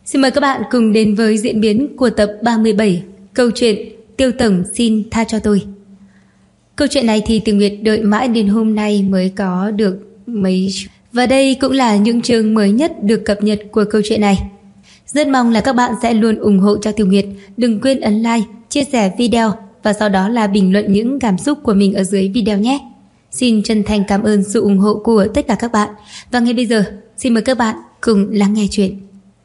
Xin mời các bạn cùng đến với diễn biến của tập 37 câu chuyện Tiêu Tổng xin tha cho tôi. Câu chuyện này thì Từ Nguyệt đợi mãi đến hôm nay mới có được và đây cũng là những chương mới nhất được cập nhật của câu chuyện này. Rất mong là các bạn sẽ luôn ủng hộ cho Từ Nguyệt. Đừng quên ấn like, chia sẻ video và sau đó là bình luận những cảm xúc của mình ở dưới video nhé. Xin chân thành cảm ơn sự ủng hộ của tất cả các bạn. Và ngay bây giờ, xin mời các bạn cùng lắng nghe chuyện.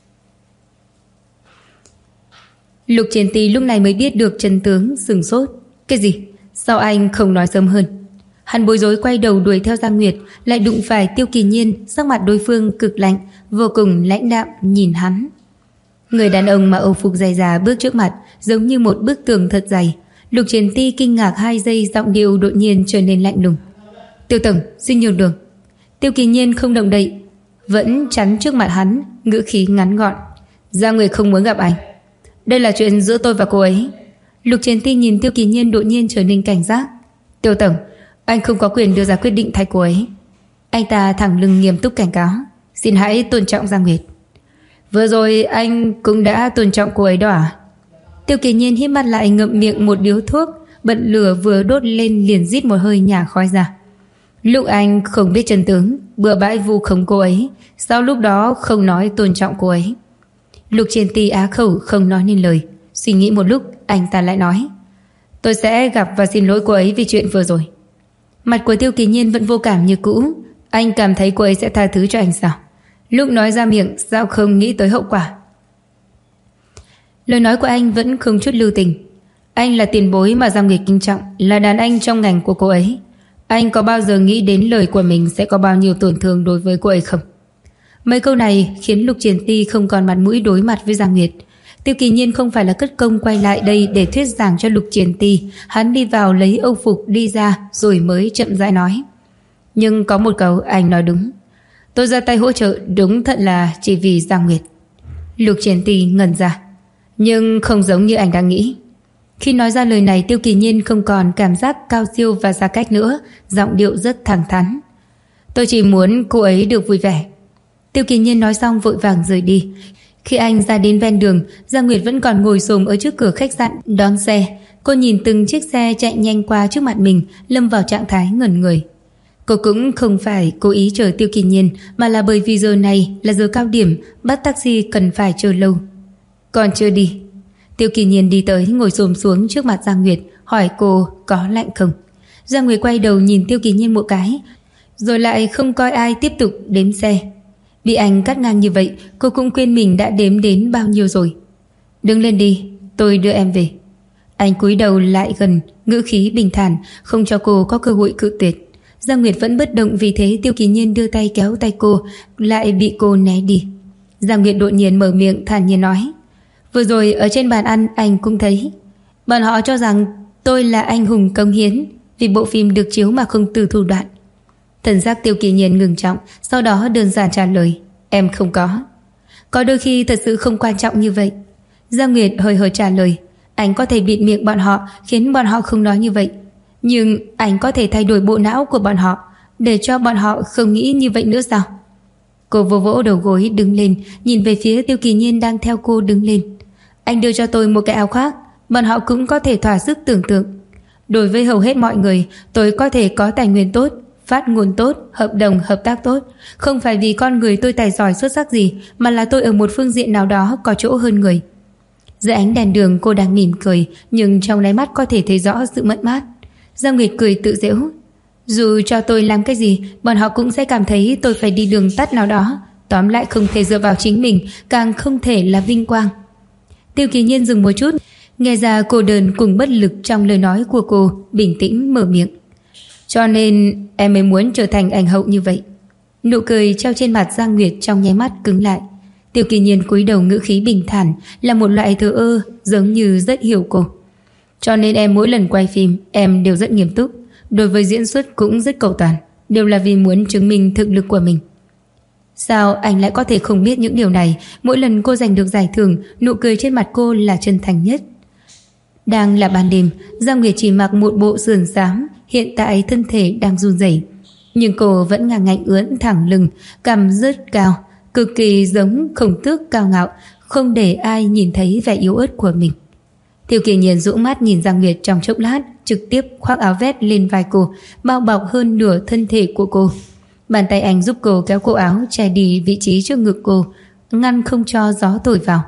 Lục Triển Tì lúc này mới biết được chân tướng, sửng sốt. Cái gì? Sao anh không nói sớm hơn? Hắn bối rối quay đầu đuổi theo Giang Nguyệt, lại đụng phải Tiêu Kỳ Nhiên, sắc mặt đối phương cực lạnh, vô cùng lãnh đạm nhìn hắn. Người đàn ông mà Âu phục dày già bước trước mặt, giống như một bức tường thật dày. Lục Triển Tì kinh ngạc 2 giây, giọng điệu đột nhiên trở nên lạnh lùng. Tiêu tổng, xin nhường đường. Tiêu Kỳ Nhiên không động đậy, vẫn chắn trước mặt hắn, ngữ khí ngắn gọn. Giang Nguyệt không muốn gặp anh. Đây là chuyện giữa tôi và cô ấy. Lục Triển Tì nhìn Tiêu Kỳ Nhiên đột nhiên trở nên cảnh giác. Tiêu tổng, anh không có quyền đưa ra quyết định thay cô ấy. Anh ta thẳng lưng nghiêm túc cảnh cáo. Xin hãy tôn trọng Giang Nguyệt. Vừa rồi anh cũng đã tôn trọng cô ấy đó à? Tiêu Kỳ Nhiên híp mắt lại, ngậm miệng một điếu thuốc, bật lửa vừa đốt lên liền rít một hơi nhả khói ra. Lúc anh không biết chân tướng, bừa bãi vu khống cô ấy, sao lúc đó không nói tôn trọng cô ấy? Lục Triển Tì á khẩu không nói nên lời. Suy nghĩ một lúc, anh ta lại nói. Tôi sẽ gặp và xin lỗi cô ấy vì chuyện vừa rồi. Mặt của Tiêu Kỳ Nhiên vẫn vô cảm như cũ. Anh cảm thấy cô ấy sẽ tha thứ cho anh sao? Lúc nói ra miệng, sao không nghĩ tới hậu quả? Lời nói của anh vẫn không chút lưu tình. Anh là tiền bối mà Giang Nguyệt kính trọng, là đàn anh trong ngành của cô ấy. Anh có bao giờ nghĩ đến lời của mình sẽ có bao nhiêu tổn thương đối với cô ấy không? Mấy câu này khiến Lục Triển Tì không còn mặt mũi đối mặt với Giang Nguyệt. Tiêu Kỳ Nhiên không phải là cất công quay lại đây để thuyết giảng cho Lục Triển Tì. Hắn đi vào lấy âu phục đi ra rồi mới chậm rãi nói. Nhưng có một câu anh nói đúng. Tôi ra tay hỗ trợ đúng thật là chỉ vì Giang Nguyệt. Lục Triển Tì ngẩn ra. Nhưng không giống như anh đang nghĩ. Khi nói ra lời này, Tiêu Kỳ Nhiên không còn cảm giác cao siêu và xa cách nữa, giọng điệu rất thẳng thắn. Tôi chỉ muốn cô ấy được vui vẻ. Tiêu Kỳ Nhiên nói xong vội vàng rời đi. Khi anh ra đến ven đường, Giang Nguyệt vẫn còn ngồi xổm ở trước cửa khách sạn đón xe. Cô nhìn từng chiếc xe chạy nhanh qua trước mặt mình, lâm vào trạng thái ngẩn người. Cô cũng không phải cố ý chờ Tiêu Kỳ Nhiên, mà là bởi vì giờ này là giờ cao điểm, bắt taxi cần phải chờ lâu. Còn chưa đi. Tiêu Kỳ Nhiên đi tới, ngồi xổm xuống trước mặt Giang Nguyệt, hỏi cô có lạnh không. Giang Nguyệt quay đầu nhìn Tiêu Kỳ Nhiên một cái, rồi lại không coi ai, tiếp tục đếm xe. Bị anh cắt ngang như vậy, cô cũng quên mình đã đếm đến bao nhiêu rồi. Đứng lên đi, tôi đưa em về. Anh cúi đầu lại gần, ngữ khí bình thản, không cho cô có cơ hội cự tuyệt. Giang Nguyệt vẫn bất động, vì thế Tiêu Kỳ Nhiên đưa tay kéo tay cô, lại bị cô né đi. Giang Nguyệt đột nhiên mở miệng thản nhiên nói. Vừa rồi ở trên bàn ăn anh cũng thấy, bọn họ cho rằng tôi là anh hùng cống hiến vì bộ phim được chiếu mà không từ thủ đoạn. Thần sắc Tiêu Kỳ Nhiên ngừng trọng, sau đó đơn giản trả lời. Em không có. Có đôi khi thật sự không quan trọng như vậy. Giang Nguyệt hơi trả lời. Anh có thể bịt miệng bọn họ, khiến bọn họ không nói như vậy. Nhưng anh có thể thay đổi bộ não của bọn họ, để cho bọn họ không nghĩ như vậy nữa sao? Cô vỗ vỗ đầu gối đứng lên, nhìn về phía Tiêu Kỳ Nhiên đang theo cô đứng lên. Anh đưa cho tôi một cái áo khoác, bọn họ cũng có thể thỏa sức tưởng tượng. Đối với hầu hết mọi người, tôi có thể có tài nguyên tốt, phát ngôn tốt, hợp đồng hợp tác tốt. Không phải vì con người tôi tài giỏi xuất sắc gì, mà là tôi ở một phương diện nào đó có chỗ hơn người. Dưới ánh đèn đường cô đang mỉm cười, nhưng trong đáy mắt có thể thấy rõ sự mất mát. Giang Nguyệt cười tự giễu. Dù cho tôi làm cái gì, bọn họ cũng sẽ cảm thấy tôi phải đi đường tắt nào đó. Tóm lại không thể dựa vào chính mình, càng không thể là vinh quang. Tiêu Kỳ Nhiên dừng một chút, nghe ra cô đơn cùng bất lực trong lời nói của cô, bình tĩnh mở miệng. Cho nên em mới muốn trở thành ảnh hậu như vậy. Nụ cười treo trên mặt Giang Nguyệt trong nháy mắt cứng lại. Tiêu Kỳ Nhiên cúi đầu, ngữ khí bình thản, là một loại thờ ơ, giống như rất hiểu cô. Cho nên em mỗi lần quay phim, em đều rất nghiêm túc. Đối với diễn xuất cũng rất cầu toàn, đều là vì muốn chứng minh thực lực của mình. Sao anh lại có thể không biết những điều này? Mỗi lần cô giành được giải thưởng, nụ cười trên mặt cô là chân thành nhất. Đang là ban đêm, Giang Nguyệt chỉ mặc một bộ sườn xám, hiện tại thân thể đang run rẩy, nhưng cô vẫn ngang ngạnh ưỡn thẳng lưng, cằm rất cao, cực kỳ giống Khổng Tước cao ngạo, không để ai nhìn thấy vẻ yếu ớt của mình. Tiêu Kỳ Nhiên dụ mắt nhìn Giang Nguyệt trong chốc lát, trực tiếp khoác áo vest lên vai cô, bao bọc hơn nửa thân thể của cô. Bàn tay anh giúp cô kéo cổ áo che đi vị trí trước ngực cô, ngăn không cho gió thổi vào.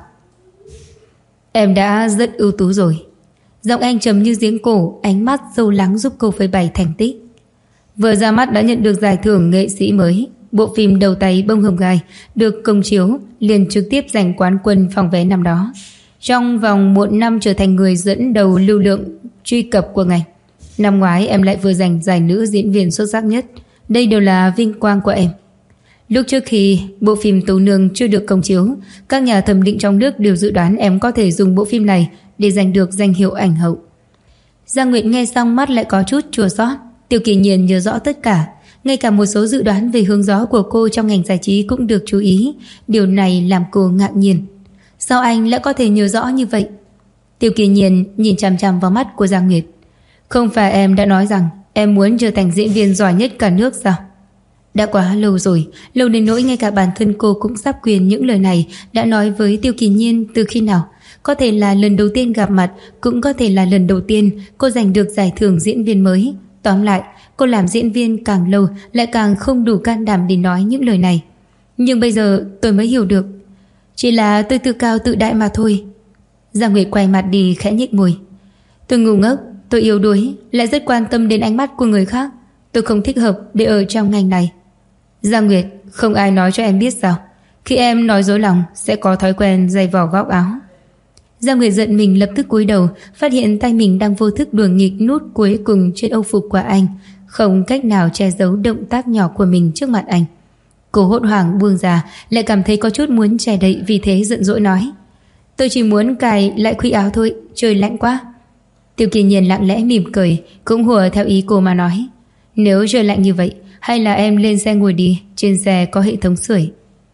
Em đã rất ưu tú rồi. Giọng anh trầm như giếng cổ, ánh mắt sâu lắng giúp cô phơi bày thành tích. Vừa ra mắt đã nhận được giải thưởng nghệ sĩ mới. Bộ phim Đầu tay bông hồng gai được công chiếu liền trực tiếp giành quán quân phòng vé năm đó. Trong vòng 1 năm trở thành người dẫn đầu lưu lượng truy cập của ngành. Năm ngoái em lại vừa giành giải nữ diễn viên xuất sắc nhất. Đây đều là vinh quang của em. Lúc trước khi bộ phim Tú Nương chưa được công chiếu, các nhà thẩm định trong nước đều dự đoán em có thể dùng bộ phim này để giành được danh hiệu ảnh hậu. Giang Nguyệt nghe xong mắt lại có chút chua xót. Tiêu Kỳ Nhiên nhớ rõ tất cả, ngay cả một số dự đoán về hướng gió của cô trong ngành giải trí cũng được chú ý. Điều này làm cô ngạc nhiên. Sao anh lại có thể nhớ rõ như vậy? Tiêu Kỳ Nhiên nhìn chằm chằm vào mắt của Giang Nguyệt. Không phải em đã nói rằng em muốn trở thành diễn viên giỏi nhất cả nước sao? Đã quá lâu rồi, lâu đến nỗi ngay cả bản thân cô cũng sắp quên những lời này đã nói với Tiêu Kỳ Nhiên từ khi nào. Có thể là lần đầu tiên gặp mặt, cũng có thể là lần đầu tiên cô giành được giải thưởng diễn viên mới. Tóm lại, cô làm diễn viên càng lâu lại càng không đủ can đảm để nói những lời này. Nhưng bây giờ tôi mới hiểu được. Chỉ là tôi tự cao tự đại mà thôi. Giang Nguyệt quay mặt đi khẽ nhếch môi. Tôi ngu ngốc, tôi yếu đuối, lại rất quan tâm đến ánh mắt của người khác. Tôi không thích hợp để ở trong ngành này. Giang Nguyệt, không ai nói cho em biết sao? Khi em nói dối lòng sẽ có thói quen giày vò góc áo. Giang Nguyệt giận mình lập tức cúi đầu, phát hiện tay mình đang vô thức đùa nghịch nút cuối cùng trên âu phục của anh, không cách nào che giấu động tác nhỏ của mình trước mặt anh. Cô hốt hoảng buông ra, lại cảm thấy có chút muốn che đậy, vì thế giận dỗi nói: Tôi chỉ muốn cài lại khuy áo thôi, trời lạnh quá. Tiêu Kỳ Nhiên lặng lẽ mỉm cười, cũng hùa theo ý cô mà nói: Nếu trời lạnh như vậy, hay là em lên xe ngồi đi, trên xe có hệ thống sưởi.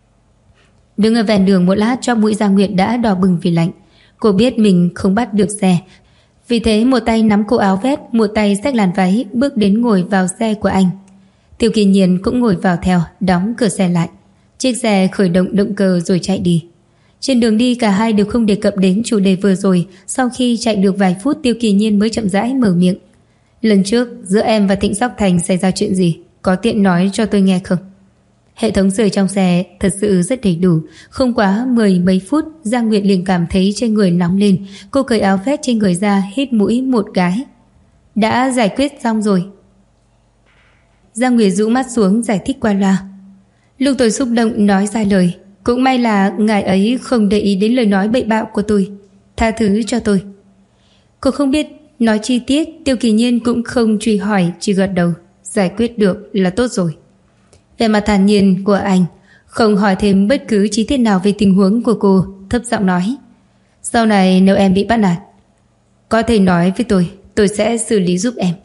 Đứng ở ven đường một lát, trong mũi Giang Nguyệt đã đỏ bừng vì lạnh. Cô biết mình không bắt được xe, vì thế một tay nắm cổ áo vest, một tay xách làn váy, bước đến ngồi vào xe của anh. Tiêu Kỳ Nhiên cũng ngồi vào theo, đóng cửa xe lại. Chiếc xe khởi động động cơ rồi chạy đi. Trên đường đi cả hai đều không đề cập đến chủ đề vừa rồi. Sau khi chạy được vài phút, Tiêu Kỳ Nhiên mới chậm rãi mở miệng: Lần trước giữa em và Thịnh Sóc Thành xảy ra chuyện gì, có tiện nói cho tôi nghe không? Hệ thống sưởi trong xe thật sự rất đầy đủ. Không quá 10 mấy phút, Giang Nguyệt liền cảm thấy trên người nóng lên. Cô cởi áo vest trên người ra, hít mũi một cái. Đã giải quyết xong rồi. Giang Nguyệt rũ mắt xuống giải thích qua loa: Lúc tôi xúc động nói ra lời, cũng may là ngài ấy không để ý đến lời nói bậy bạo của tôi. Tha thứ cho tôi. Cô không biết nói chi tiết, Tiêu Kỳ Nhiên cũng không truy hỏi, chỉ gật đầu. Giải quyết được là tốt rồi. Về mặt thản nhiên của anh, không hỏi thêm bất cứ chi tiết nào về tình huống của cô, thấp giọng nói: Sau này nếu em bị bắt nạt, có thể nói với tôi sẽ xử lý giúp em.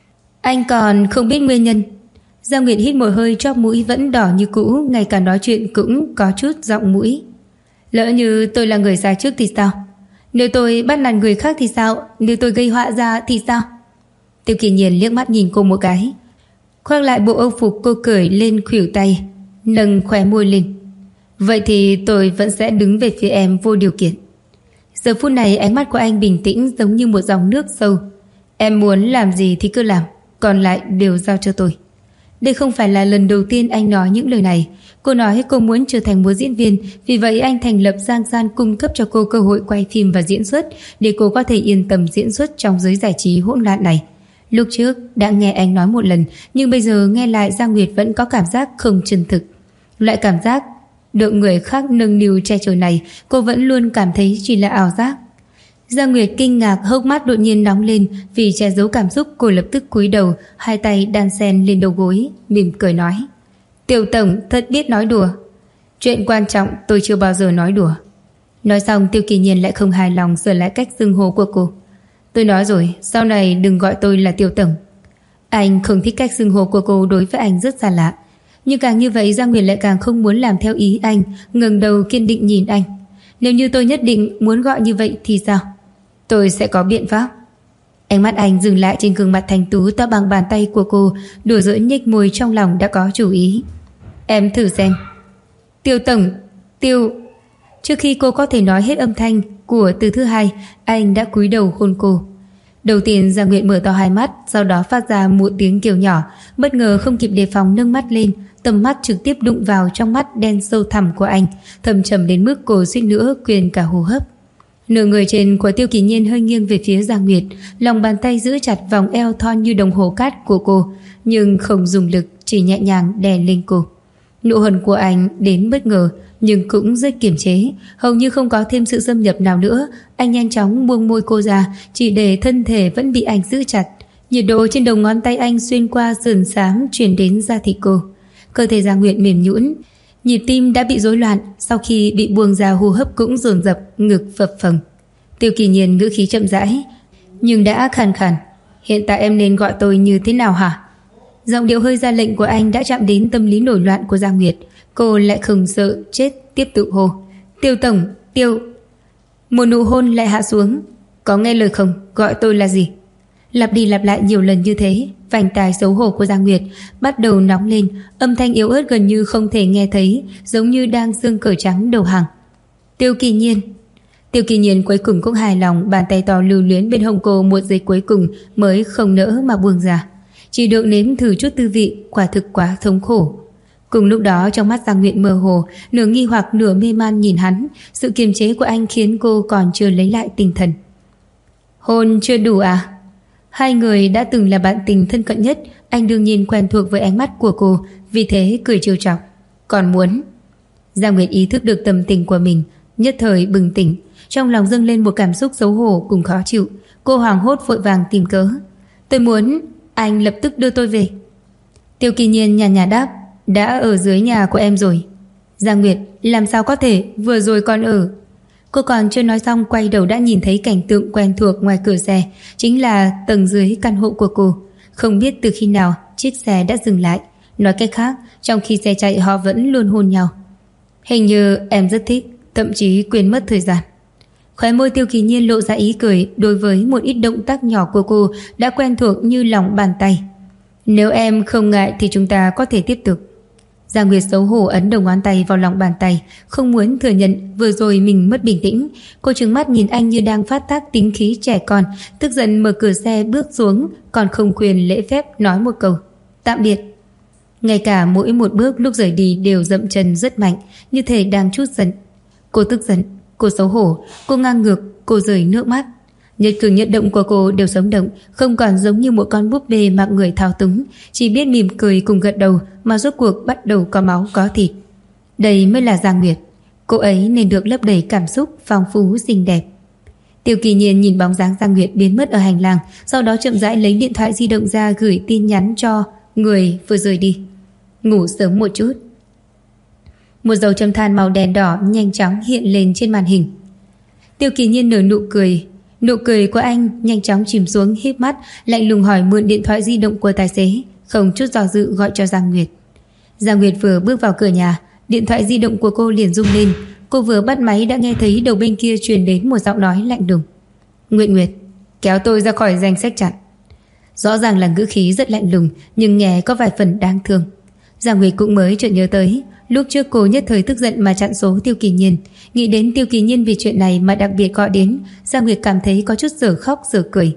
Anh còn không biết nguyên nhân. Giang Nguyệt hít một hơi, chóp mũi vẫn đỏ như cũ, ngay cả nói chuyện cũng có chút giọng mũi. Lỡ như tôi là người ra trước thì sao? Nếu tôi bắt nạt người khác thì sao? Nếu tôi gây họa ra thì sao? Tiêu Kỳ Nhiên liếc mắt nhìn cô một cái, khoác lại bộ âu phục cô cởi lên khuỷu tay, nâng khóe môi lên. Vậy thì tôi vẫn sẽ đứng về phía em vô điều kiện. Giờ phút này ánh mắt của anh bình tĩnh giống như một dòng nước sâu. Em muốn làm gì thì cứ làm, còn lại đều giao cho tôi. Đây không phải là lần đầu tiên anh nói những lời này. Cô nói cô muốn trở thành một diễn viên, vì vậy anh thành lập Giang San cung cấp cho cô cơ hội quay phim và diễn xuất, để cô có thể yên tâm diễn xuất trong giới giải trí hỗn loạn này. Lúc trước đã nghe anh nói một lần, nhưng bây giờ nghe lại Giang Nguyệt vẫn có cảm giác không chân thực. Loại cảm giác được người khác nâng niu che chở này, cô vẫn luôn cảm thấy chỉ là ảo giác. Giang Nguyệt kinh ngạc, hốc mắt đột nhiên nóng lên. Vì che giấu cảm xúc, cô lập tức cúi đầu, hai tay đan xen lên đầu gối, mỉm cười nói: Tiểu tổng thật biết nói đùa. Chuyện quan trọng tôi chưa bao giờ nói đùa. Nói xong, Tiêu Kỳ Nhiên lại không hài lòng sửa lại cách xưng hô của cô. Tôi nói rồi, sau này đừng gọi tôi là Tiêu tổng. Anh không thích cách xưng hô của cô, đối với anh rất xa lạ. Nhưng càng như vậy, Giang Nguyệt lại càng không muốn làm theo ý anh, ngẩng đầu kiên định nhìn anh. Nếu như tôi nhất định muốn gọi như vậy thì sao? Tôi sẽ có biện pháp. Ánh mắt anh dừng lại trên gương mặt thanh tú to bằng bàn tay của cô, đùa giỡn nhếch môi, trong lòng đã có chủ ý. Em thử xem. Tiêu tổng, Trước khi cô có thể nói hết âm thanh của từ thứ hai, anh đã cúi đầu hôn cô. Đầu tiên Giang Nguyệt mở to hai mắt, sau đó phát ra một tiếng kêu nhỏ, bất ngờ không kịp đề phòng nâng mắt lên, tầm mắt trực tiếp đụng vào trong mắt đen sâu thẳm của anh, thâm trầm đến mức cô suýt nữa quên cả hô hấp. Nửa người trên của Tiêu Kỳ Nhiên hơi nghiêng về phía Giang Nguyệt, lòng bàn tay giữ chặt vòng eo thon như đồng hồ cát của cô, nhưng không dùng lực, chỉ nhẹ nhàng đè lên cô. Nụ hôn của anh đến bất ngờ nhưng cũng rất kiềm chế, hầu như không có thêm sự xâm nhập nào nữa. Anh nhanh chóng buông môi cô ra, chỉ để thân thể vẫn bị anh giữ chặt. Nhiệt độ trên đầu ngón tay anh xuyên qua sườn xám truyền đến da thịt cô. Cơ thể Giang Nguyệt mềm nhũn, nhịp tim đã bị rối loạn, sau khi bị buông ra hô hấp cũng dồn dập, ngực phập phồng. Tiêu Kỳ Nhiên ngữ khí chậm rãi nhưng đã khàn khàn. Hiện tại em nên gọi tôi như thế nào hả? Giọng điệu hơi ra lệnh của anh đã chạm đến tâm lý nổi loạn của Giang Nguyệt. Cô lại không sợ chết, tiếp tục hô: Tiêu tổng, Tiêu. Một nụ hôn lại hạ xuống. Có nghe lời không? Gọi tôi là gì? Lặp đi lặp lại nhiều lần như thế, vành tai xấu hổ của Giang Nguyệt bắt đầu nóng lên, âm thanh yếu ớt gần như không thể nghe thấy, giống như đang xương cởi trắng đầu hàng. Tiêu Kỳ Nhiên. Tiêu Kỳ Nhiên cuối cùng cũng hài lòng, bàn tay to lưu luyến bên hông cô một giây cuối cùng mới không nỡ mà buông ra. Chỉ được nếm thử chút tư vị, quả thực quá thống khổ. Cùng lúc đó trong mắt Giang Nguyệt mơ hồ, nửa nghi hoặc nửa mê man nhìn hắn. Sự kiềm chế của anh khiến cô còn chưa lấy lại tinh thần. Hôn chưa đủ à? Hai người đã từng là bạn tình thân cận nhất, anh đương nhiên quen thuộc với ánh mắt của cô, vì thế cười trêu chọc. Còn muốn? Giang Nguyệt ý thức được tâm tình của mình, nhất thời bừng tỉnh, trong lòng dâng lên một cảm xúc xấu hổ cùng khó chịu. Cô hoảng hốt vội vàng tìm cớ. Tôi muốn anh lập tức đưa tôi về. Tiêu Kỳ Nhiên nhàn nhạt đáp: Đã ở dưới nhà của em rồi. Giang Nguyệt: Làm sao có thể, vừa rồi còn ở. Cô còn chưa nói xong, quay đầu đã nhìn thấy cảnh tượng quen thuộc ngoài cửa xe, chính là tầng dưới căn hộ của cô. Không biết từ khi nào chiếc xe đã dừng lại. Nói cách khác, trong khi xe chạy họ vẫn luôn hôn nhau. Hình như em rất thích, thậm chí quên mất thời gian. Khóe môi Tiêu Kỳ Nhiên lộ ra ý cười, đối với một ít động tác nhỏ của cô đã quen thuộc như lòng bàn tay. Nếu em không ngại thì chúng ta có thể tiếp tục. Giang Nguyệt xấu hổ ấn đầu ngón tay vào lòng bàn tay, không muốn thừa nhận vừa rồi mình mất bình tĩnh. Cô trừng mắt nhìn anh như đang phát tác tính khí trẻ con, tức giận mở cửa xe bước xuống, còn không quyền lễ phép nói một câu: Tạm biệt. Ngay cả mỗi một bước lúc rời đi đều dậm chân rất mạnh, như thể đang trút giận. Cô tức giận, cô xấu hổ, cô ngang ngược, cô rơi nước mắt. Nhất cử nhất động của cô đều sống động, không còn giống như một con búp bê mặc người thao túng, chỉ biết mỉm cười cùng gật đầu, mà rốt cuộc bắt đầu có máu có thịt. Đây mới là Giang Nguyệt. Cô ấy nên được lấp đầy cảm xúc phong phú xinh đẹp. Tiêu Kỳ Nhiên nhìn bóng dáng Giang Nguyệt biến mất ở hành lang, sau đó chậm rãi lấy điện thoại di động ra gửi tin nhắn cho người vừa rời đi. Ngủ sớm một chút. Một dấu chấm than màu đen đỏ nhanh chóng hiện lên trên màn hình. Tiêu Kỳ Nhiên nở nụ cười. Nụ cười của anh nhanh chóng chìm xuống, híp mắt lạnh lùng hỏi mượn điện thoại di động của tài xế, không chút do dự gọi cho Giang Nguyệt. Giang Nguyệt vừa bước vào cửa nhà, điện thoại di động của cô liền rung lên. Cô vừa bắt máy đã nghe thấy đầu bên kia truyền đến một giọng nói lạnh lùng. Nguyệt Nguyệt, kéo tôi ra khỏi danh sách chặn. Rõ ràng là ngữ khí rất lạnh lùng, nhưng nghe có vài phần đáng thương. Giang Nguyệt cũng mới chợt nhớ tới lúc trước cô nhất thời tức giận mà chặn số Tiêu Kỳ Nhiên. Nghĩ đến Tiêu Kỳ Nhiên vì chuyện này mà đặc biệt gọi đến, Giang Nguyệt cảm thấy có chút dở khóc dở cười.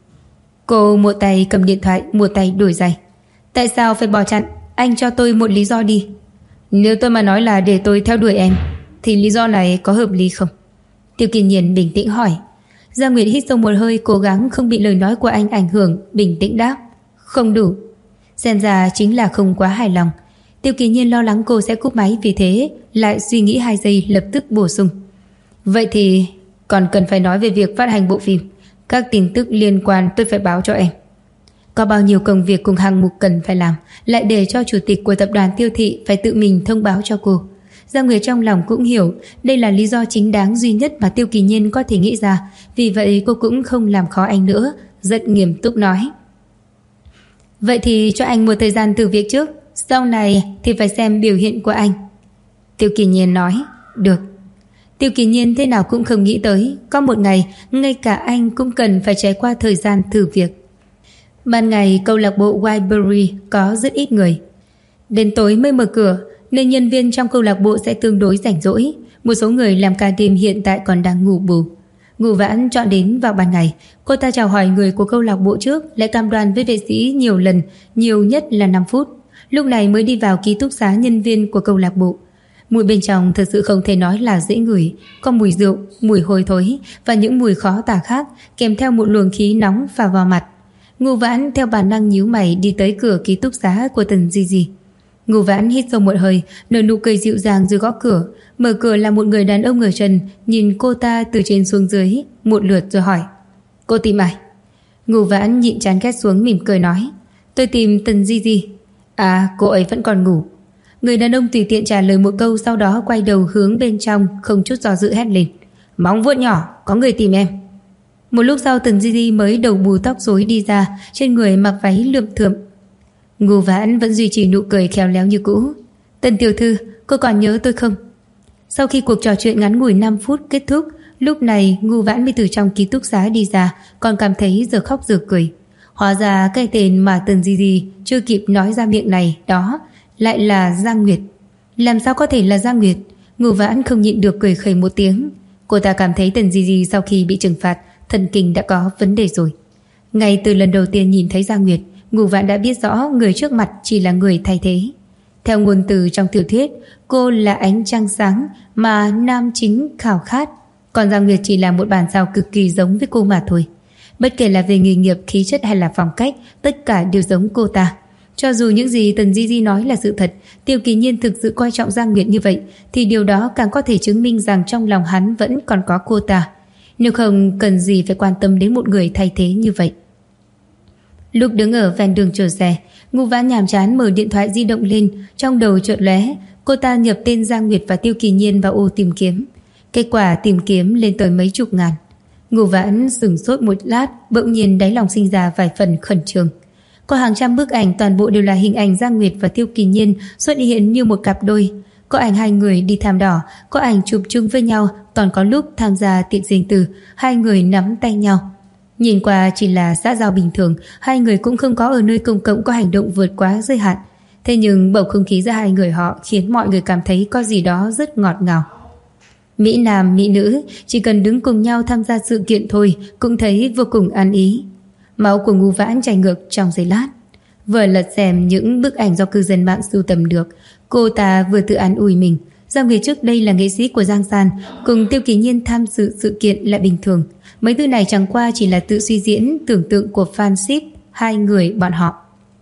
Cô một tay cầm điện thoại, một tay đổi giày. Tại sao phải bỏ chặn? Anh cho tôi một lý do đi. Nếu tôi mà nói là để tôi theo đuổi em, thì lý do này có hợp lý không? Tiêu Kỳ Nhiên bình tĩnh hỏi. Giang Nguyệt hít sâu một hơi, cố gắng không bị lời nói của anh ảnh hưởng, bình tĩnh đáp. Không đủ. Xem ra chính là không quá hài lòng. Tiêu Kỳ Nhiên lo lắng cô sẽ cúp máy, vì thế lại suy nghĩ 2 giây lập tức bổ sung. Vậy thì còn cần phải nói về việc phát hành bộ phim. Các tin tức liên quan tôi phải báo cho em. Có bao nhiêu công việc cùng hạng mục cần phải làm, lại để cho chủ tịch của tập đoàn Tiêu Thị phải tự mình thông báo cho cô. Giang Nguyệt trong lòng cũng hiểu đây là lý do chính đáng duy nhất mà Tiêu Kỳ Nhiên có thể nghĩ ra, vì vậy cô cũng không làm khó anh nữa, rất nghiêm túc nói. Vậy thì cho anh một thời gian thử việc trước, sau này thì phải xem biểu hiện của anh. Tiêu Kỳ Nhiên nói. Được. Tiêu Kỳ Nhiên thế nào cũng không nghĩ tới có một ngày ngay cả anh cũng cần phải trải qua thời gian thử việc. Ban ngày câu lạc bộ Whiteberry có rất ít người, đến tối mới mở cửa nên nhân viên trong câu lạc bộ sẽ tương đối rảnh rỗi. Một số người làm ca đêm hiện tại còn đang ngủ bù. Ngô Vãn chọn đến vào ban ngày. Cô ta chào hỏi người của câu lạc bộ trước, lại cam đoan với vệ sĩ nhiều lần, nhiều nhất là 5 phút. Lúc này mới đi vào ký túc xá nhân viên của câu lạc bộ. Mùi bên trong thật sự không thể nói là dễ ngửi, có mùi rượu, mùi hôi thối và những mùi khó tả khác, kèm theo một luồng khí nóng phả vào mặt. Ngô Vãn theo bản năng nhíu mày đi tới cửa ký túc xá của Tần Di Di. Ngô Vãn hít sâu một hơi, nở nụ cười dịu dàng rồi gõ cửa. Mở cửa là một người đàn ông ở trần, nhìn cô ta từ trên xuống dưới một lượt rồi hỏi: "Cô tìm ai?" Ngô Vãn nhịn chán ghét xuống mỉm cười nói: "Tôi tìm Tần Di Di." "À, cô ấy vẫn còn ngủ." Người đàn ông tùy tiện trả lời một câu, sau đó quay đầu hướng bên trong, không chút do dự hét lên: "Móng vuốt nhỏ, có người tìm em." Một lúc sau Tần Di Di mới đầu bù tóc rối đi ra, trên người mặc váy lượm thượm. Ngô Vãn vẫn duy trì nụ cười khéo léo như cũ. "Tần tiểu thư, cô còn nhớ tôi không?" Sau khi cuộc trò chuyện ngắn ngủi 5 phút kết thúc, lúc này Ngô Vãn mới từ trong ký túc xá đi ra, còn cảm thấy giờ khóc giờ cười. Hóa ra cái tên mà Tần Di Di chưa kịp nói ra miệng này đó lại là Giang Nguyệt. Làm sao có thể là Giang Nguyệt? Ngô Vãn không nhịn được cười khẩy một tiếng. Cô ta cảm thấy Tần Di Di sau khi bị trừng phạt, thần kinh đã có vấn đề rồi. Ngay từ lần đầu tiên nhìn thấy Giang Nguyệt, Ngô Vãn đã biết rõ người trước mặt chỉ là người thay thế. Theo ngôn từ trong tiểu thuyết, cô là ánh trăng sáng mà nam chính khao khát, còn Giang Nguyệt chỉ là một bản sao cực kỳ giống với cô mà thôi. Bất kể là về nghề nghiệp, khí chất hay là phong cách, tất cả đều giống cô ta. Cho dù những gì Tần Di Di nói là sự thật, Tiêu Kỳ Nhiên thực sự coi trọng Giang Nguyệt như vậy, thì điều đó càng có thể chứng minh rằng trong lòng hắn vẫn còn có cô ta. Nếu không, cần gì phải quan tâm đến một người thay thế như vậy. Lúc đứng ở ven đường chờ xe, Ngô Vãn nhàm chán mở điện thoại di động lên, trong đầu chợt lóe, cô ta nhập tên Giang Nguyệt và Tiêu Kỳ Nhiên vào ô tìm kiếm. Kết quả tìm kiếm lên tới mấy chục ngàn. Ngô Vãn sửng sốt một lát, bỗng nhiên đáy lòng sinh ra vài phần khẩn trương. Có hàng trăm bức ảnh, toàn bộ đều là hình ảnh Giang Nguyệt và Tiêu Kỳ Nhiên xuất hiện như một cặp đôi. Có ảnh hai người đi thảm đỏ, có ảnh chụp chung với nhau, còn có lúc tham gia tiệc riêng tư, hai người nắm tay nhau. Nhìn qua chỉ là xã giao bình thường, hai người cũng không có ở nơi công cộng có hành động vượt quá giới hạn. Thế nhưng bầu không khí giữa hai người họ khiến mọi người cảm thấy có gì đó rất ngọt ngào. Mỹ nam, mỹ nữ, chỉ cần đứng cùng nhau tham gia sự kiện thôi cũng thấy vô cùng ăn ý. Máu của Ngô Vãn chảy ngược trong giây lát. Vừa lật xem những bức ảnh do cư dân mạng sưu tầm được, cô ta vừa tự an ủi mình. Giang Nguyệt trước đây là nghệ sĩ của Giang San, cùng Tiêu Kỳ Nhiên tham dự sự kiện là bình thường. Mấy thứ này chẳng qua chỉ là tự suy diễn tưởng tượng của fan ship hai người bọn họ.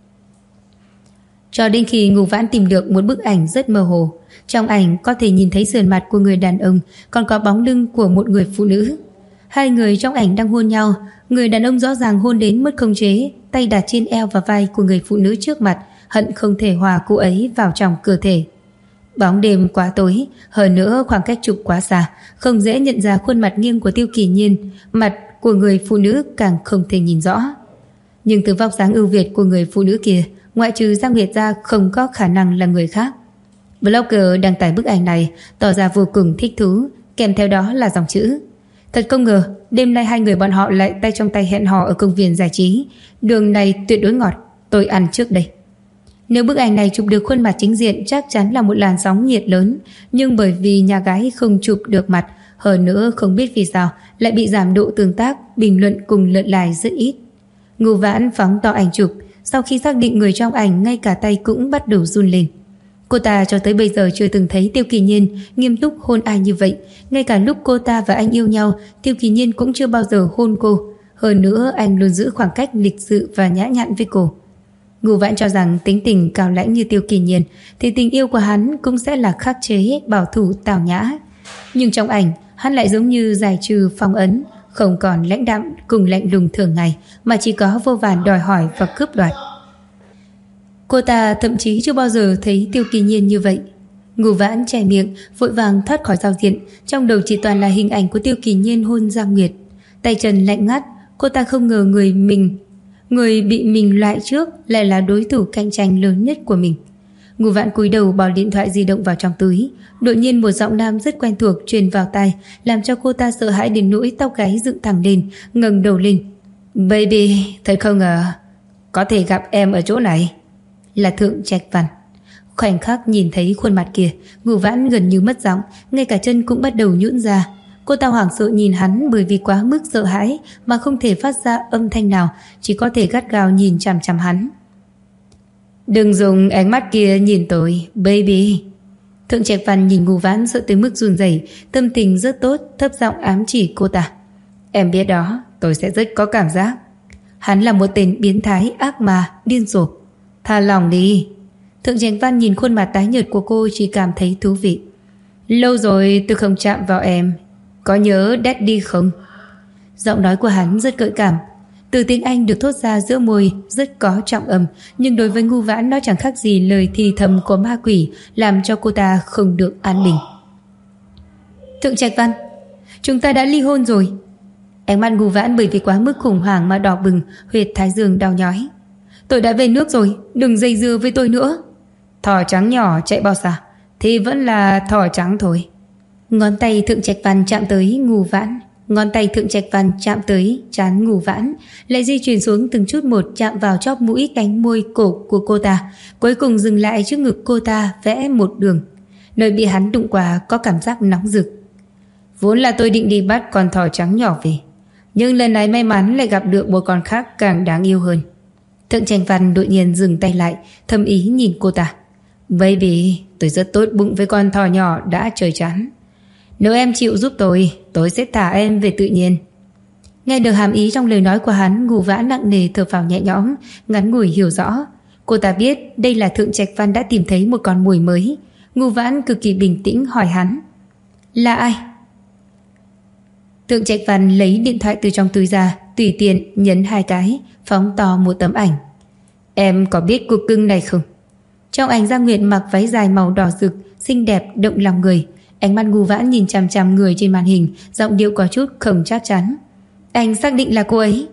Cho đến khi Ngô Vãn tìm được một bức ảnh rất mơ hồ. Trong ảnh có thể nhìn thấy sườn mặt của người đàn ông, còn có bóng lưng của một người phụ nữ. Hai người trong ảnh đang hôn nhau. Người đàn ông rõ ràng hôn đến mất khống chế, tay đặt trên eo và vai của người phụ nữ trước mặt, hận không thể hòa cô ấy vào trong cơ thể. Bóng đêm quá tối, hơn nữa khoảng cách chụp quá xa, không dễ nhận ra khuôn mặt nghiêng của Tiêu Kỳ Nhiên, mặt của người phụ nữ càng không thể nhìn rõ. Nhưng từ vóc dáng ưu việt của người phụ nữ kia, ngoại trừ Giang Nguyệt ra không có khả năng là người khác. Blogger đăng tải bức ảnh này tỏ ra vô cùng thích thú, kèm theo đó là dòng chữ: "Thật không ngờ, đêm nay hai người bọn họ lại tay trong tay hẹn hò ở công viên giải trí. Đường này tuyệt đối ngọt, tôi ăn trước đây." Nếu bức ảnh này chụp được khuôn mặt chính diện chắc chắn là một làn sóng nhiệt lớn, nhưng bởi vì nhà gái không chụp được mặt, hơn nữa không biết vì sao lại bị giảm độ tương tác, bình luận cùng lượt like rất ít. Ngô Vãn phóng to ảnh chụp, sau khi xác định người trong ảnh ngay cả tay cũng bắt đầu run lên. Cô ta cho tới bây giờ chưa từng thấy Tiêu Kỳ Nhiên nghiêm túc hôn ai như vậy. Ngay cả lúc cô ta và anh yêu nhau, Tiêu Kỳ Nhiên cũng chưa bao giờ hôn cô. Hơn nữa anh luôn giữ khoảng cách lịch sự và nhã nhặn với cô. Ngô Vãn cho rằng tính tình cao lãnh như Tiêu Kỳ Nhiên thì tình yêu của hắn cũng sẽ là khắc chế, bảo thủ, tào nhã. Nhưng trong ảnh, hắn lại giống như giải trừ phong ấn, không còn lãnh đạm cùng lạnh lùng thường ngày, mà chỉ có vô vàn đòi hỏi và cướp đoạt. Cô ta thậm chí chưa bao giờ thấy Tiêu Kỳ Nhiên như vậy. Ngô Vãn che miệng, vội vàng thoát khỏi giao diện, trong đầu chỉ toàn là hình ảnh của Tiêu Kỳ Nhiên hôn Giang Nguyệt. Tay chân lạnh ngắt, cô ta không ngờ người bị mình loại trước lại là đối thủ cạnh tranh lớn nhất của mình. Ngô Vãn cúi đầu bỏ điện thoại di động vào trong túi. Đột nhiên một giọng nam rất quen thuộc truyền vào tai, làm cho cô ta sợ hãi đến nỗi tóc gáy dựng thẳng lên, ngẩng đầu lên. "Baby, thật không ngờ có thể gặp em ở chỗ này." Là Thượng Trạch Văn. Khoảnh khắc nhìn thấy khuôn mặt kia, Ngưu Vãn gần như mất giọng, ngay cả chân cũng bắt đầu nhũn ra. Cô ta hoảng sợ nhìn hắn bởi vì quá mức sợ hãi mà không thể phát ra âm thanh nào, chỉ có thể gắt gao nhìn chằm chằm hắn. Đừng dùng ánh mắt kia nhìn tôi, baby. Thượng Trạch Văn nhìn Ngưu Vãn sợ tới mức run rẩy, tâm tình rất tốt, thấp giọng ám chỉ cô ta. Em biết đó, tôi sẽ rất có cảm giác. Hắn là một tên biến thái, ác ma, điên rồ. Tha lòng đi. Thượng Trạch Văn nhìn khuôn mặt tái nhợt của cô chỉ cảm thấy thú vị. Lâu rồi tôi không chạm vào em, có nhớ Daddy không? Giọng nói của hắn rất gợi cảm. Từ tiếng Anh được thốt ra giữa môi rất có trọng âm, nhưng đối với Ngưu Vãn nó chẳng khác gì lời thì thầm của ma quỷ, làm cho cô ta không được an bình. Thượng Trạch Văn, chúng ta đã ly hôn rồi. Ánh mắt Ngưu Vãn bởi vì quá mức khủng hoảng mà đỏ bừng, huyệt thái dương đau nhói. Tôi đã về nước rồi, đừng dây dưa với tôi nữa. Thỏ trắng nhỏ chạy bao xa thì vẫn là thỏ trắng thôi. Ngón tay Thượng Trạch Văn chạm tới Ngưu Vãn, ngón tay Thượng Trạch Văn chạm tới trán Ngưu Vãn, lại di chuyển xuống từng chút một, chạm vào chóp mũi, cánh môi, cổ của cô ta, cuối cùng dừng lại trước ngực cô ta, vẽ một đường. Nơi bị hắn đụng qua có cảm giác nóng rực. Vốn là tôi định đi bắt con thỏ trắng nhỏ về, nhưng lần này may mắn lại gặp được một con khác càng đáng yêu hơn. Thượng Trạch Văn đột nhiên dừng tay lại, thầm ý nhìn cô ta. Baby, tôi rất tốt bụng với con thỏ nhỏ đã chơi chán. Nếu em chịu giúp tôi sẽ thả em về tự nhiên. Nghe được hàm ý trong lời nói của hắn, Ngưu Vãn nặng nề thở phào nhẹ nhõm, ngắn ngủi hiểu rõ. Cô ta biết đây là Thượng Trạch Văn đã tìm thấy một con mồi mới. Ngưu Vãn cực kỳ bình tĩnh hỏi hắn. Là ai? Thượng Trạch Văn lấy điện thoại từ trong túi ra, tùy tiện nhấn 2 cái, phóng to một tấm ảnh. Em có biết cục cưng này không? Trong ảnh Giang Nguyệt mặc váy dài màu đỏ rực, xinh đẹp động lòng người. Ánh mắt Ngưu Vãn nhìn chằm chằm người trên màn hình, giọng điệu có chút không chắc chắn. Anh xác định là cô ấy?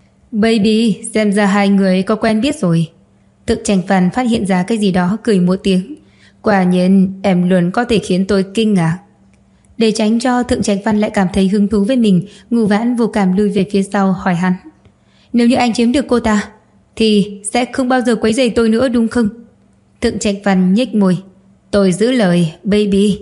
Baby, xem ra hai người có quen biết rồi. Thượng Trạch Văn phát hiện ra cái gì đó, cười một tiếng. Quả nhiên em luôn có thể khiến tôi kinh ngạc. Để tránh cho Thượng Trạch Văn lại cảm thấy hứng thú với mình, Ngưu Vãn vô cảm lùi về phía sau hỏi hắn. Nếu như anh chiếm được cô ta thì sẽ không bao giờ quấy rầy tôi nữa đúng không? Thượng Trạch Văn nhếch môi. Tôi giữ lời, baby.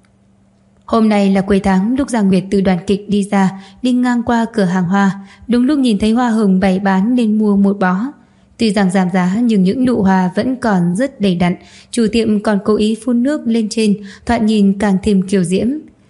Hôm nay là cuối tháng, lúc Giang Nguyệt từ đoàn kịch đi ra, đi ngang qua cửa hàng hoa, đúng lúc nhìn thấy hoa hồng bày bán nên mua một bó. Tuy rằng giảm giá nhưng những nụ hoa vẫn còn rất đầy đặn, chủ tiệm còn cố ý phun nước lên trên, thoạt nhìn càng thêm kiều diễm.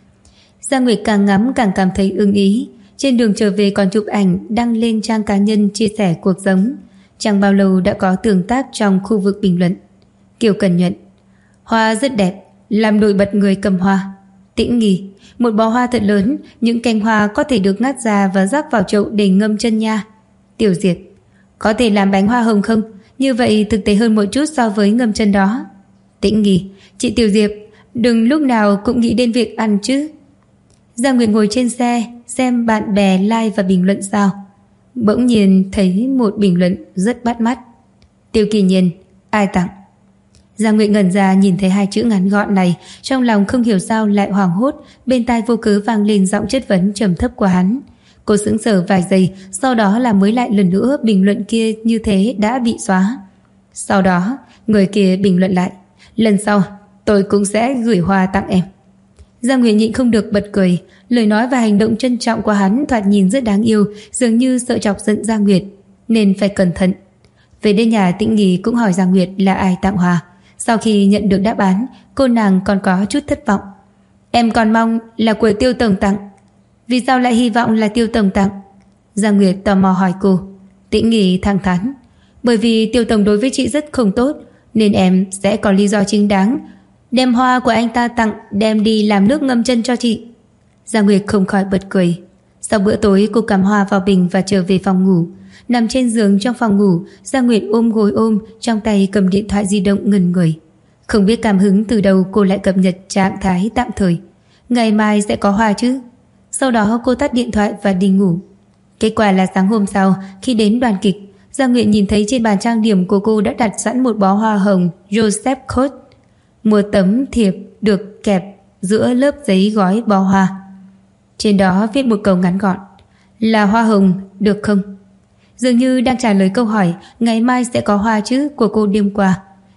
Giang Nguyệt càng ngắm càng cảm thấy ưng ý. Trên đường trở về còn chụp ảnh đăng lên trang cá nhân chia sẻ cuộc sống. Chẳng bao lâu đã có tương tác trong khu vực bình luận. Kiều Cần Nhuận: hoa rất đẹp, làm nổi bật người cầm hoa. Tĩnh Nghi: một bó hoa thật lớn, những cành hoa có thể được ngắt ra và rắc vào chậu để ngâm chân nha. Tiểu Diệt: có thể làm bánh hoa hồng không? Như vậy thực tế hơn một chút so với ngâm chân đó. Tĩnh Nghi: chị Tiểu Diệp, đừng lúc nào cũng nghĩ đến việc ăn chứ. Giang Nguyệt ngồi trên xe xem bạn bè like và bình luận sao. Bỗng nhiên thấy một bình luận rất bắt mắt. Tiêu Kỳ Nhiên: ai tặng? Giang Nguyệt ngẩn ra nhìn thấy 2 chữ ngắn gọn này, trong lòng không hiểu sao lại hoảng hốt, bên tai vô cớ vang lên giọng chất vấn trầm thấp của hắn. Cô sững sờ vài giây, sau đó là mới lại lần nữa bình luận kia như thế đã bị xóa. Sau đó người kia bình luận lại: lần sau tôi cũng sẽ gửi hoa tặng em. Giang Nguyệt nhịn không được bật cười. Lời nói và hành động trân trọng của hắn thoạt nhìn rất đáng yêu, dường như sợ chọc giận Giang Nguyệt, nên phải cẩn thận. Về đến nhà, Tĩnh Nghi cũng hỏi Giang Nguyệt là ai tặng hoa. Sau khi nhận được đáp án, cô nàng còn có chút thất vọng. Em còn mong là của Tiêu tổng tặng. Vì sao lại hy vọng là Tiêu tổng tặng? Giang Nguyệt tò mò hỏi cô. Tĩnh Nghi thẳng thắn: bởi vì Tiêu tổng đối với chị rất không tốt, nên em sẽ có lý do chính đáng đem hoa của anh ta tặng, đem đi làm nước ngâm chân cho chị. Giang Nguyệt không khỏi bật cười. Sau bữa tối, cô cắm hoa vào bình và trở về phòng ngủ. Nằm trên giường trong phòng ngủ, Giang Nguyệt ôm gối ôm, trong tay cầm điện thoại di động ngẩn người. Không biết cảm hứng từ đâu cô lại cập nhật trạng thái tạm thời. Ngày mai sẽ có hoa chứ? Sau đó cô tắt điện thoại và đi ngủ. Kết quả là sáng hôm sau, khi đến đoàn kịch, Giang Nguyệt nhìn thấy trên bàn trang điểm của cô đã đặt sẵn một bó hoa hồng Joseph Coat. Một tấm thiệp được kẹp giữa lớp giấy gói bó hoa. Trên đó viết một câu ngắn gọn: là hoa hồng, được không? Dường như đang trả lời câu hỏi ngày mai sẽ có hoa chứ của cô đêm qua.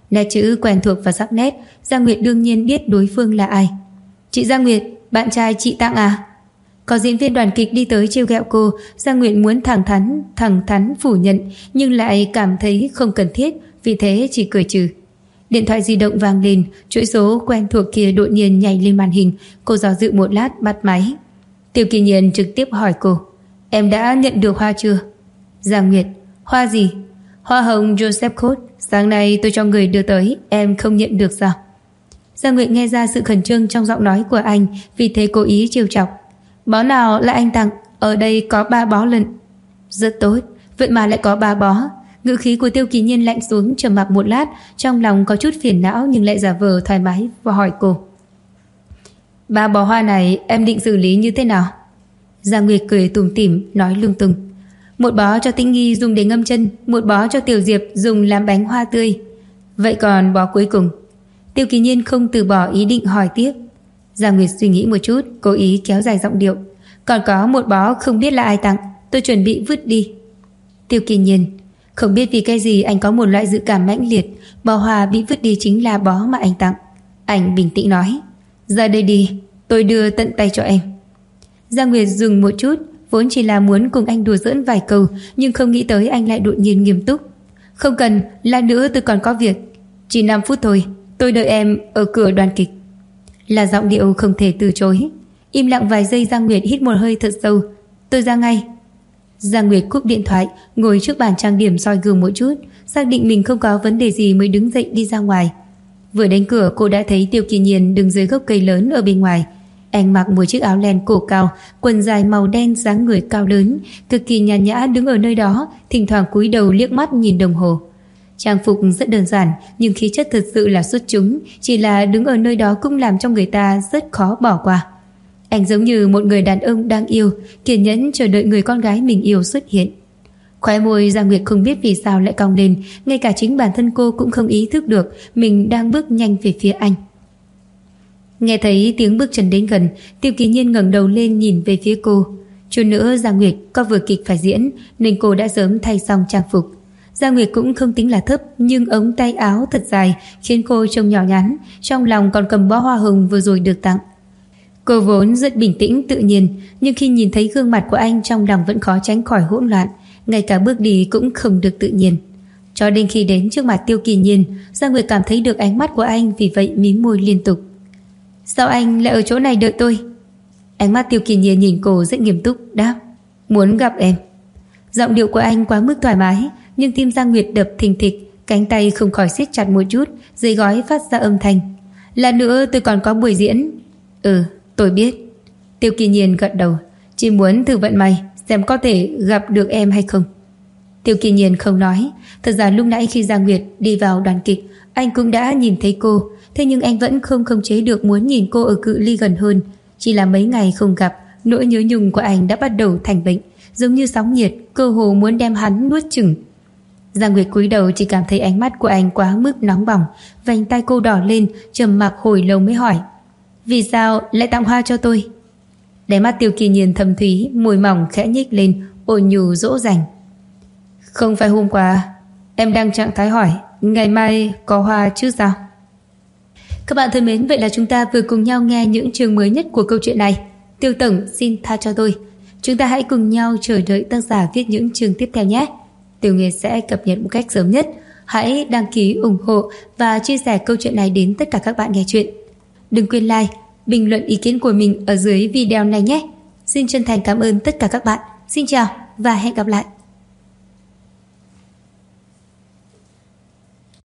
Nét chữ quen thuộc và sắc nét, Giang Nguyệt đương nhiên biết đối phương là ai. Chị Giang Nguyệt, bạn trai chị Tặng à? Có diễn viên đoàn kịch đi tới trêu ghẹo cô. Giang Nguyệt muốn thẳng thắn phủ nhận, nhưng lại cảm thấy không cần thiết, vì thế chỉ cười trừ. Điện thoại di động vang lên, chuỗi số quen thuộc kia đột nhiên nhảy lên màn hình. Cô do dự một lát bắt máy. Tiêu Kỳ Nhiên trực tiếp hỏi cô, em đã nhận được hoa chưa? Giang Nguyệt, hoa gì? Hoa hồng Joseph Code, sáng nay tôi cho người đưa tới, em không nhận được sao? Giang Nguyệt nghe ra sự khẩn trương trong giọng nói của anh, vì thế cố ý trêu chọc. Bó nào là anh tặng? Ở đây có 3 bó lận. Rất tốt, vậy mà lại có 3 bó. Ngữ khí của Tiêu Kỳ Nhiên lạnh xuống, trầm mặc một lát, trong lòng có chút phiền não nhưng lại giả vờ thoải mái và hỏi cô, 3 bó hoa này em định xử lý như thế nào? Giang Nguyệt cười tủm tỉm nói lung tung. 1 bó cho Tĩnh Nghi dùng để ngâm chân, 1 bó cho Tiểu Diệp dùng làm bánh hoa tươi. Vậy còn bó cuối cùng? Tiêu Kỳ Nhiên không từ bỏ ý định hỏi tiếp. Giang Nguyệt suy nghĩ một chút, cố ý kéo dài giọng điệu. Còn có 1 bó không biết là ai tặng, tôi chuẩn bị vứt đi. Tiêu Kỳ Nhiên, không biết vì cái gì anh có một loại dự cảm mãnh liệt, bó hoa bị vứt đi chính là bó mà anh tặng. Anh bình tĩnh nói, ra đây đi, tôi đưa tận tay cho em. Giang Nguyệt dừng một chút, vốn chỉ là muốn cùng anh đùa giỡn vài câu, nhưng không nghĩ tới anh lại đột nhiên nghiêm túc. Không cần, lát nữa tôi còn có việc. Chỉ 5 phút thôi, tôi đợi em ở cửa đoàn kịch. Là giọng điệu không thể từ chối. Im lặng vài giây, Giang Nguyệt hít một hơi thật sâu. Tôi ra ngay. Giang Nguyệt cúp điện thoại, ngồi trước bàn trang điểm soi gương một chút, xác định mình không có vấn đề gì mới đứng dậy đi ra ngoài. Vừa đến cửa, cô đã thấy Tiêu Kỳ Nhiên đứng dưới gốc cây lớn ở bên ngoài. Anh mặc một chiếc áo len cổ cao, quần dài màu đen, dáng người cao lớn, cực kỳ nhàn nhã đứng ở nơi đó, thỉnh thoảng cúi đầu liếc mắt nhìn đồng hồ. Trang phục rất đơn giản, nhưng khí chất thật sự là xuất chúng, chỉ là đứng ở nơi đó cũng làm cho người ta rất khó bỏ qua. Anh giống như một người đàn ông đang yêu, kiên nhẫn chờ đợi người con gái mình yêu xuất hiện. Khóe môi Giang Nguyệt không biết vì sao lại cong lên, ngay cả chính bản thân cô cũng không ý thức được mình đang bước nhanh về phía anh. Nghe thấy tiếng bước chân đến gần, Tiêu Kỳ Nhiên ngẩng đầu lên nhìn về phía cô. Chút nữa Giang Nguyệt có vở kịch phải diễn, nên cô đã sớm thay xong trang phục. Giang Nguyệt cũng không tính là thấp, nhưng ống tay áo thật dài khiến cô trông nhỏ nhắn, trong lòng còn cầm bó hoa hồng vừa rồi được tặng. Cô vốn rất bình tĩnh tự nhiên, nhưng khi nhìn thấy gương mặt của anh, trong lòng vẫn khó tránh khỏi hỗn loạn, ngay cả bước đi cũng không được tự nhiên. Cho đến khi đến trước mặt Tiêu Kỳ Nhiên, Giang Nguyệt cảm thấy được ánh mắt của anh, vì vậy mím môi liên tục. Sao anh lại ở chỗ này đợi tôi? Ánh mắt Tiêu Kỳ Nhiên nhìn cô rất nghiêm túc, đáp, muốn gặp em. Giọng điệu của anh quá mức thoải mái, nhưng tim Giang Nguyệt đập thình thịch, cánh tay không khỏi siết chặt một chút, dây gói phát ra âm thanh. Lát nữa tôi còn có buổi diễn. Tôi biết. Tiêu Kỳ Nhiên gật đầu, chỉ muốn thử vận may xem có thể gặp được em hay không. Tiêu Kỳ Nhiên không nói. Thật ra lúc nãy khi Giang Nguyệt đi vào đoàn kịch, anh cũng đã nhìn thấy cô, thế nhưng anh vẫn không khống chế được muốn nhìn cô ở cự ly gần hơn. Chỉ là mấy ngày không gặp, nỗi nhớ nhung của anh đã bắt đầu thành bệnh, giống như sóng nhiệt, cơ hồ muốn đem hắn nuốt chửng. Giang Nguyệt cúi đầu, chỉ cảm thấy ánh mắt của anh quá mức nóng bỏng, vành tay cô đỏ lên, trầm mặc hồi lâu mới hỏi, vì sao lại tặng hoa cho tôi? Đáy mắt Tiêu Kỳ Nhiên thâm thúy, môi mỏng khẽ nhếch lên, ôn nhu dỗ dành. Không phải hôm qua em đang trạng thái hỏi ngày mai có hoa chứ sao? Các bạn thân mến, vậy là chúng ta vừa cùng nhau nghe những chương mới nhất của câu chuyện này. Tiêu tổng xin tha cho tôi. Chúng ta hãy cùng nhau chờ đợi tác giả viết những chương tiếp theo nhé. Tiểu Nguyệt sẽ cập nhật một cách sớm nhất. Hãy đăng ký ủng hộ và chia sẻ câu chuyện này đến tất cả các bạn nghe chuyện. Đừng quên like, bình luận ý kiến của mình ở dưới video này nhé. Xin chân thành cảm ơn tất cả các bạn. Xin chào và hẹn gặp lại.